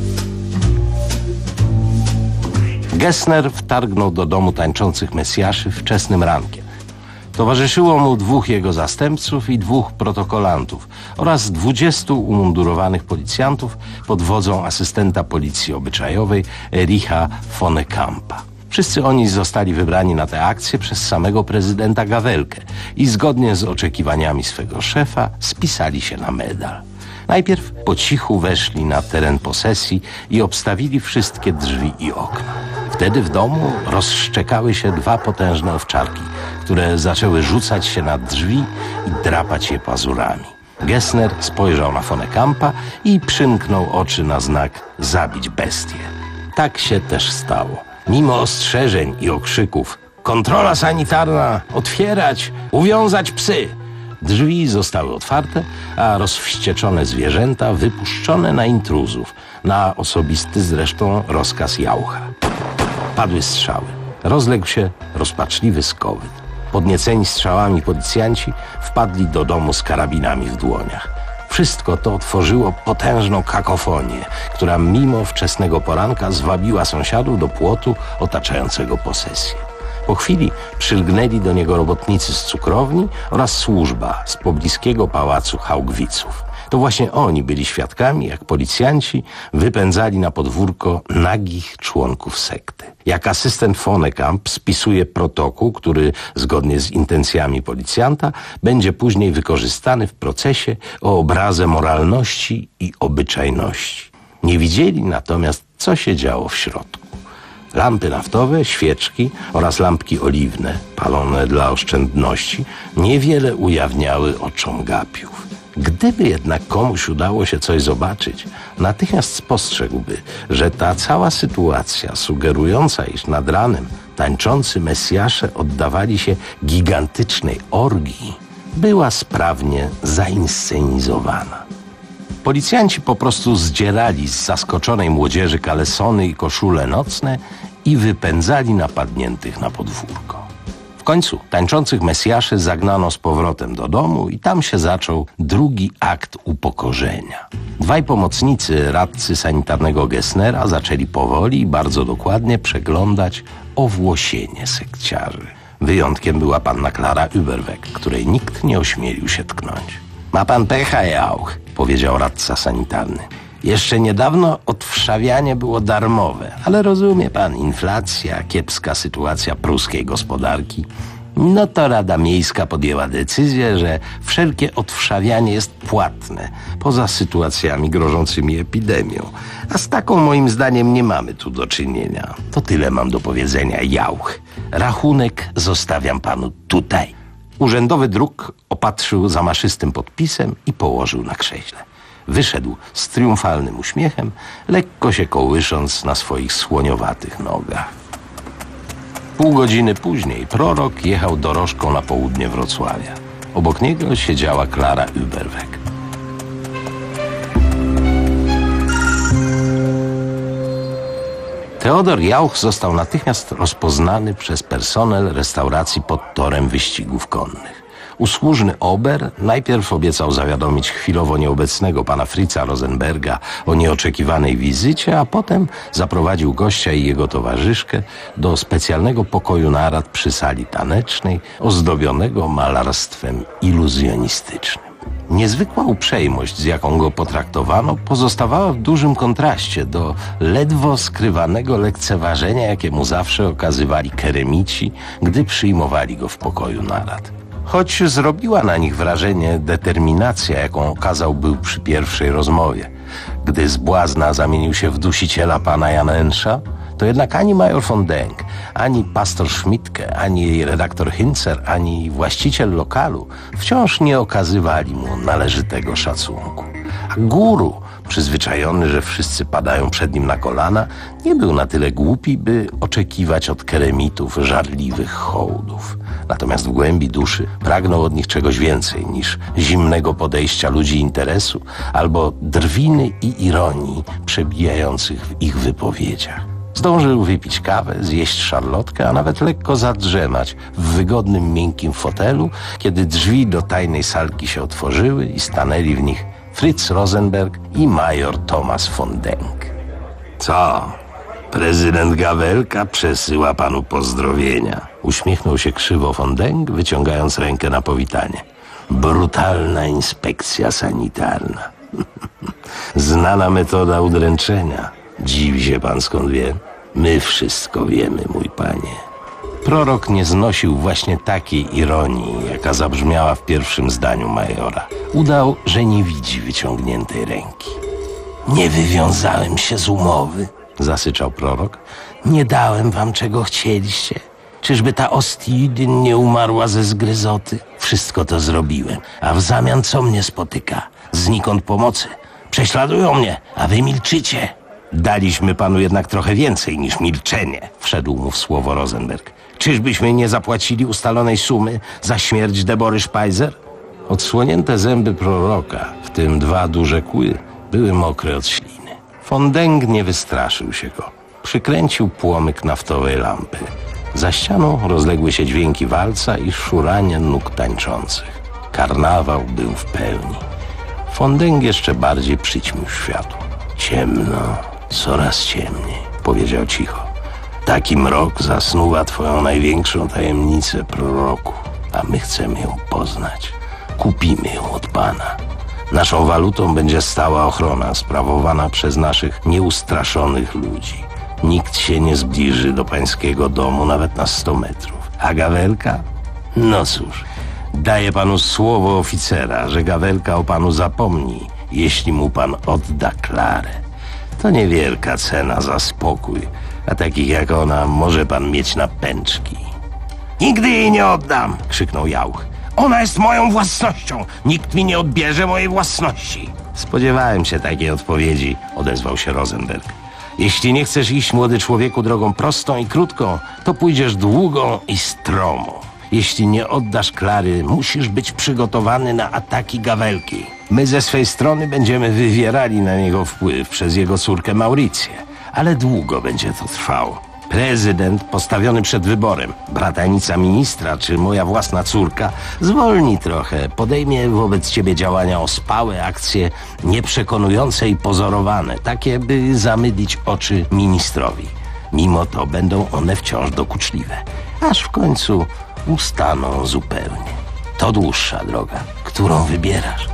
Gessner wtargnął do domu tańczących Mesjaszy wczesnym rankiem. Towarzyszyło mu dwóch jego zastępców i dwóch protokolantów oraz dwudziestu umundurowanych policjantów pod wodzą asystenta policji obyczajowej Ericha Vonnekampa. Wszyscy oni zostali wybrani na tę akcję przez samego prezydenta Gawelkę i zgodnie z oczekiwaniami swego szefa spisali się na medal. Najpierw po cichu weszli na teren posesji i obstawili wszystkie drzwi i okna. Wtedy w domu rozszczekały się dwa potężne owczarki, które zaczęły rzucać się na drzwi i drapać je pazurami. Gessner spojrzał na Vonnekampa i przymknął oczy na znak zabić bestię. Tak się też stało. Mimo ostrzeżeń i okrzyków kontrola sanitarna, otwierać, uwiązać psy. Drzwi zostały otwarte, a rozwścieczone zwierzęta wypuszczone na intruzów, na osobisty zresztą rozkaz Jaucha. Padły strzały. Rozległ się rozpaczliwy skowyt. Podnieceni strzałami policjanci wpadli do domu z karabinami w dłoniach. Wszystko to tworzyło potężną kakofonię, która mimo wczesnego poranka zwabiła sąsiadów do płotu otaczającego posesję. Po chwili przylgnęli do niego robotnicy z cukrowni oraz służba z pobliskiego pałacu Haugwiców. To właśnie oni byli świadkami, jak policjanci wypędzali na podwórko nagich członków sekty. Jak asystent Vonnekamp spisuje protokół, który zgodnie z intencjami policjanta będzie później wykorzystany w procesie o obrazę moralności i obyczajności. Nie widzieli natomiast, co się działo w środku. Lampy naftowe, świeczki oraz lampki oliwne, palone dla oszczędności, niewiele ujawniały oczom gapiów. Gdyby jednak komuś udało się coś zobaczyć, natychmiast spostrzegłby, że ta cała sytuacja sugerująca, iż nad ranem tańczący Mesjasze oddawali się gigantycznej orgii, była sprawnie zainscenizowana. Policjanci po prostu zdzierali z zaskoczonej młodzieży kalesony i koszule nocne i wypędzali napadniętych na podwórko. W końcu tańczących Mesjaszy zagnano z powrotem do domu i tam się zaczął drugi akt upokorzenia. Dwaj pomocnicy radcy sanitarnego Gessnera zaczęli powoli i bardzo dokładnie przeglądać owłosienie sekciarzy. Wyjątkiem była panna Klara Überweg, której nikt nie ośmielił się tknąć. Ma pan pecha, Jauch, powiedział radca sanitarny. Jeszcze niedawno odwszawianie było darmowe, ale rozumie pan, inflacja, kiepska sytuacja pruskiej gospodarki. No to Rada Miejska podjęła decyzję, że wszelkie odwszawianie jest płatne, poza sytuacjami grożącymi epidemią. A z taką moim zdaniem nie mamy tu do czynienia. To tyle mam do powiedzenia, Jauch. Rachunek zostawiam panu tutaj. Urzędowy druk opatrzył zamaszystym podpisem i położył na krześle. Wyszedł z triumfalnym uśmiechem, lekko się kołysząc na swoich słoniowatych nogach. Pół godziny później prorok jechał dorożką na południe Wrocławia. Obok niego siedziała Klara Überweg. Theodor Jauch został natychmiast rozpoznany przez personel restauracji pod torem wyścigów konnych. Usłużny ober najpierw obiecał zawiadomić chwilowo nieobecnego pana Fritza Rosenberga o nieoczekiwanej wizycie, a potem zaprowadził gościa i jego towarzyszkę do specjalnego pokoju narad przy sali tanecznej, ozdobionego malarstwem iluzjonistycznym. Niezwykła uprzejmość, z jaką go potraktowano, pozostawała w dużym kontraście do ledwo skrywanego lekceważenia, jakie mu zawsze okazywali keremici, gdy przyjmowali go w pokoju narad. Choć zrobiła na nich wrażenie determinacja, jaką okazał był przy pierwszej rozmowie. Gdy z błazna zamienił się w dusiciela pana Janensza, to jednak ani major von Denk, ani pastor Schmidtke, ani redaktor Hinzer, ani właściciel lokalu wciąż nie okazywali mu należytego szacunku. A guru Przyzwyczajony, że wszyscy padają przed nim na kolana, nie był na tyle głupi, by oczekiwać od keremitów żarliwych hołdów. Natomiast w głębi duszy pragnął od nich czegoś więcej niż zimnego podejścia ludzi interesu albo drwiny i ironii przebijających w ich wypowiedziach. Zdążył wypić kawę, zjeść szarlotkę, a nawet lekko zadrzemać w wygodnym, miękkim fotelu, kiedy drzwi do tajnej salki się otworzyły i stanęli w nich Fritz Rosenberg i major Thomas von Denk. Co? Prezydent Gawelka przesyła panu pozdrowienia. Uśmiechnął się krzywo von Denk, wyciągając rękę na powitanie. Brutalna inspekcja sanitarna. Znana metoda udręczenia. Dziwi się pan, skąd wie? My wszystko wiemy, mój panie. Prorok nie znosił właśnie takiej ironii, jaka zabrzmiała w pierwszym zdaniu majora. Udał, że nie widzi wyciągniętej ręki. Nie wywiązałem się z umowy, zasyczał prorok. Nie dałem wam, czego chcieliście. Czyżby ta Ostidyn nie umarła ze zgryzoty? Wszystko to zrobiłem. A w zamian co mnie spotyka? Znikąd pomocy. Prześladują mnie, a wy milczycie. Daliśmy panu jednak trochę więcej niż milczenie, wszedł mu w słowo Rosenberg. Czyżbyśmy nie zapłacili ustalonej sumy za śmierć Debory Speiser? Odsłonięte zęby proroka, w tym dwa duże kły, były mokre od śliny. Von Denk nie wystraszył się go. Przykręcił płomyk naftowej lampy. Za ścianą rozległy się dźwięki walca i szuranie nóg tańczących. Karnawał był w pełni. Von Denk jeszcze bardziej przyćmił światło. Ciemno, coraz ciemniej, powiedział cicho. Taki mrok zasnuwa twoją największą tajemnicę, proroku, a my chcemy ją poznać. Kupimy ją od pana. Naszą walutą będzie stała ochrona sprawowana przez naszych nieustraszonych ludzi. Nikt się nie zbliży do pańskiego domu nawet na sto metrów. A Gawelka? No cóż, daję panu słowo oficera, że Gawelka o panu zapomni, jeśli mu pan odda Klarę. To niewielka cena za spokój, a takich jak ona może pan mieć na pęczki. Nigdy jej nie oddam, krzyknął Jauch. Ona jest moją własnością. Nikt mi nie odbierze mojej własności. Spodziewałem się takiej odpowiedzi, odezwał się Rosenberg. Jeśli nie chcesz iść, młody człowieku, drogą prostą i krótką, to pójdziesz długą i stromą. Jeśli nie oddasz Klary, musisz być przygotowany na ataki Gawelki. My ze swej strony będziemy wywierali na niego wpływ przez jego córkę Mauricję, ale długo będzie to trwało. Prezydent postawiony przed wyborem, bratanica ministra czy moja własna córka, zwolni trochę, podejmie wobec ciebie działania ospałe, akcje nieprzekonujące i pozorowane, takie by zamydlić oczy ministrowi. Mimo to będą one wciąż dokuczliwe, aż w końcu ustaną zupełnie. To dłuższa droga, którą wybierasz.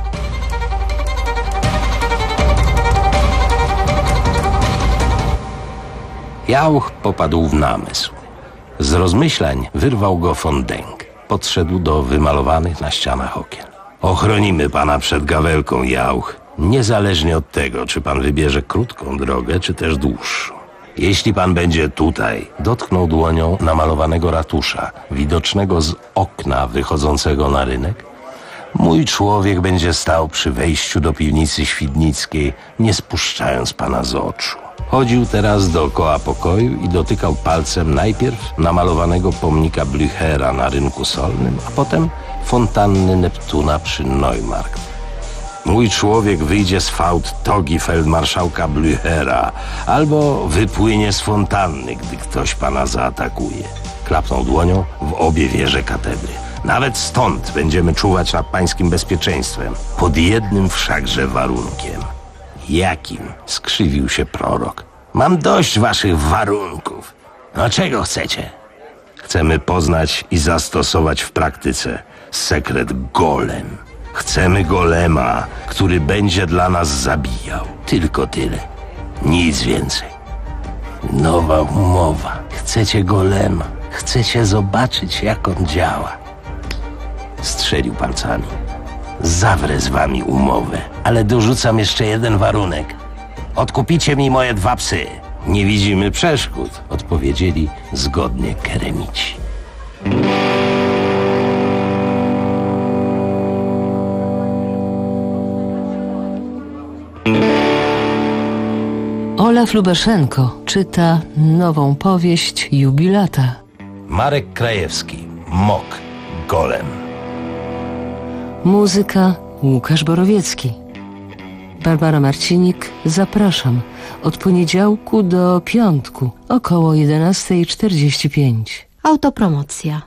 Jauch popadł w namysł. Z rozmyślań wyrwał go von Denk. Podszedł do wymalowanych na ścianach okien. Ochronimy pana przed Gawelką, Jauch, niezależnie od tego, czy pan wybierze krótką drogę, czy też dłuższą. Jeśli pan będzie tutaj, dotknął dłonią namalowanego ratusza, widocznego z okna wychodzącego na rynek, mój człowiek będzie stał przy wejściu do piwnicy świdnickiej, nie spuszczając pana z oczu. Chodził teraz dookoła pokoju i dotykał palcem najpierw namalowanego pomnika Blüchera na rynku solnym, a potem fontanny Neptuna przy Neumarkt. Mój człowiek wyjdzie z fałd togi feldmarszałka Blüchera albo wypłynie z fontanny, gdy ktoś pana zaatakuje. Klapnął dłonią w obie wieże katedry. Nawet stąd będziemy czuwać nad pańskim bezpieczeństwem, pod jednym wszakże warunkiem. Jakim? Skrzywił się prorok. Mam dość waszych warunków. No czego chcecie? Chcemy poznać i zastosować w praktyce sekret golem. Chcemy golema, który będzie dla nas zabijał. Tylko tyle. Nic więcej. Nowa umowa. Chcecie golema. Chcecie zobaczyć, jak on działa. Strzelił palcami. Zawrę z wami umowę, ale dorzucam jeszcze jeden warunek. Odkupicie mi moje dwa psy. Nie widzimy przeszkód, odpowiedzieli zgodnie keremici. Olaf Lubaszenko czyta nową powieść Jubilata. Marek Krajewski, Mok, Golem. Muzyka Łukasz Borowiecki. Barbara Marcinik, zapraszam od poniedziałku do piątku około jedenasta czterdzieści pięć. Autopromocja.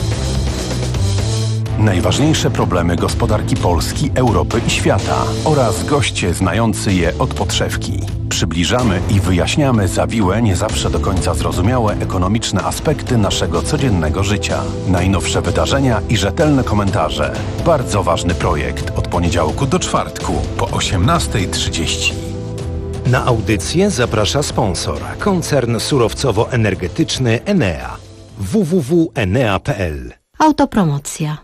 Najważniejsze problemy gospodarki Polski, Europy i świata oraz goście znający je od podszewki. Przybliżamy i wyjaśniamy zawiłe, nie zawsze do końca zrozumiałe ekonomiczne aspekty naszego codziennego życia. Najnowsze wydarzenia i rzetelne komentarze. Bardzo ważny projekt od poniedziałku do czwartku po osiemnasta trzydzieści. Na audycję zaprasza sponsor, koncern surowcowo-energetyczny Enea. w w w kropka enea kropka p l. Autopromocja.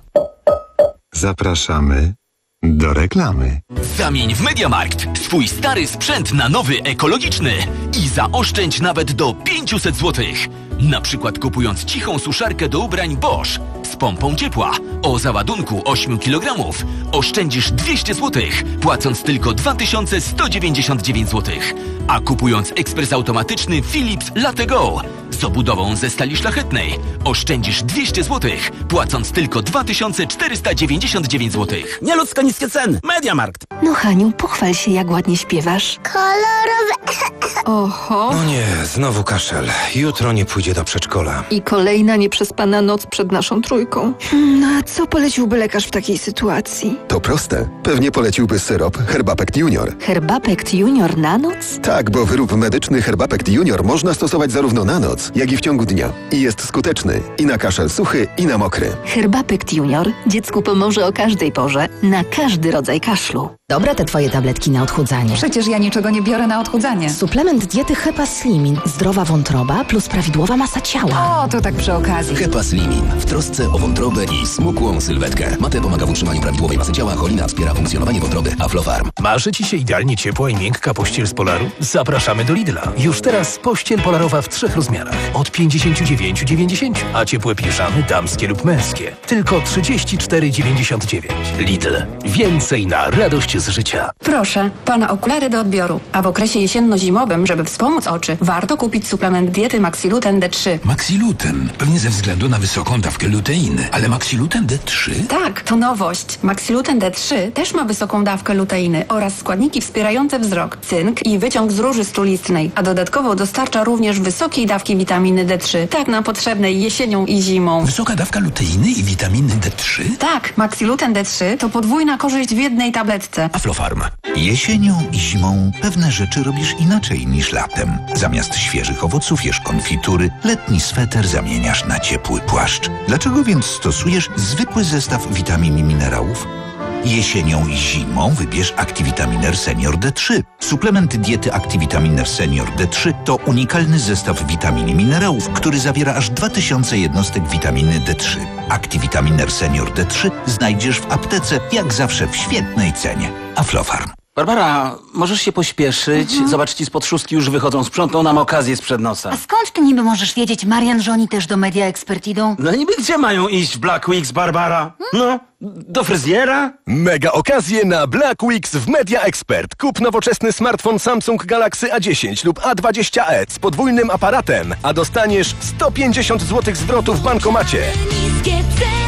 Zapraszamy do reklamy. Zamień w MediaMarkt swój stary sprzęt na nowy, ekologiczny i zaoszczędź nawet do pięćset złotych. Na przykład kupując cichą suszarkę do ubrań Bosch z pompą ciepła o załadunku osiem kilogramów oszczędzisz dwieście złotych, płacąc tylko dwa tysiące sto dziewięćdziesiąt dziewięć złotych. A kupując ekspres automatyczny Philips Latte Go z obudową ze stali szlachetnej oszczędzisz dwieście złotych, płacąc tylko dwa tysiące czterysta dziewięćdziesiąt dziewięć złotych. Nieludzko niskie ceny. MediaMarkt. No Haniu, pochwal się, jak ładnie śpiewasz. Kolorowe. Oho. No nie, znowu kaszel. Jutro nie pójdzie do przedszkola. I kolejna nieprzespana noc przed naszą trójką. No a co poleciłby lekarz w takiej sytuacji? To proste. Pewnie poleciłby syrop Herbapekt Junior. Herbapekt Junior na noc? Tak, bo wyrób medyczny Herbapekt Junior można stosować zarówno na noc, jak i w ciągu dnia. I jest skuteczny i na kaszel suchy, i na mokry. Herbapekt Junior dziecku pomoże o każdej porze, na każdy rodzaj kaszlu. Dobre te twoje tabletki na odchudzanie. Przecież ja niczego nie biorę na odchudzanie. Suplement diety Hepa Slimin. Zdrowa wątroba plus prawidłowa masa ciała. O, to tak przy okazji. Hepa Slimin. W trosce o wątrobę i smukłą sylwetkę. Mate pomaga w utrzymaniu prawidłowej masy ciała, cholina wspiera funkcjonowanie wątroby. Aflofarm. Marzy ci się idealnie ciepła i miękka pościel z Polaru? Zapraszamy do Lidla. Już teraz pościel polarowa w trzech rozmiarach. Od pięćdziesiąt dziewięć dziewięćdziesiąt, a ciepłe piżamy damskie lub męskie. Tylko trzydzieści cztery dziewięćdziesiąt dziewięć. Lidl. Więcej na radość z życia. Proszę, pana okulary do odbioru. A w okresie jesienno-zimowym, żeby wspomóc oczy, warto kupić suplement diety Maxiluten D trzy. Maxiluten? Pewnie ze względu na wysoką dawkę luteiny. Ale Maxiluten D trzy? Tak, to nowość. Maxiluten D trzy też ma wysoką dawkę luteiny oraz składniki wspierające wzrok, cynk i wyciąg z róży strulistnej, a dodatkowo dostarcza również wysokiej dawki witaminy D trzy, tak nam potrzebnej jesienią i zimą. Wysoka dawka luteiny i witaminy D trzy? Tak, Maxiluten D trzy to podwójna korzyść w jednej tabletce. Aflofarm. Jesienią i zimą pewne rzeczy robisz inaczej niż latem. Zamiast świeżych owoców jesz konfitury, letni sweter zamieniasz na ciepły płaszcz. Dlaczego więc stosujesz zwykły zestaw witamin i minerałów? Jesienią i zimą wybierz Activitaminer Senior D trzy. Suplement diety Activitaminer Senior D trzy to unikalny zestaw witamin i minerałów, który zawiera aż dwa tysiące jednostek witaminy D trzy. Activitaminer Senior D trzy znajdziesz w aptece, jak zawsze w świetnej cenie. Aflofarm. Barbara, możesz się pośpieszyć? Mhm. Zobacz, ci spod szóstki już wychodzą. Sprzątną nam okazję sprzed nosa. A skąd ty niby możesz wiedzieć, Marian, że oni też do Media Expert idą? No niby gdzie mają iść w Black Weeks, Barbara? No, do fryzjera? Mega okazje na Black Weeks w Media Expert. Kup nowoczesny smartfon Samsung Galaxy A dziesięć lub A dwadzieścia e z podwójnym aparatem, a dostaniesz sto pięćdziesiąt złotych zwrotu w bankomacie. Niskie ceny.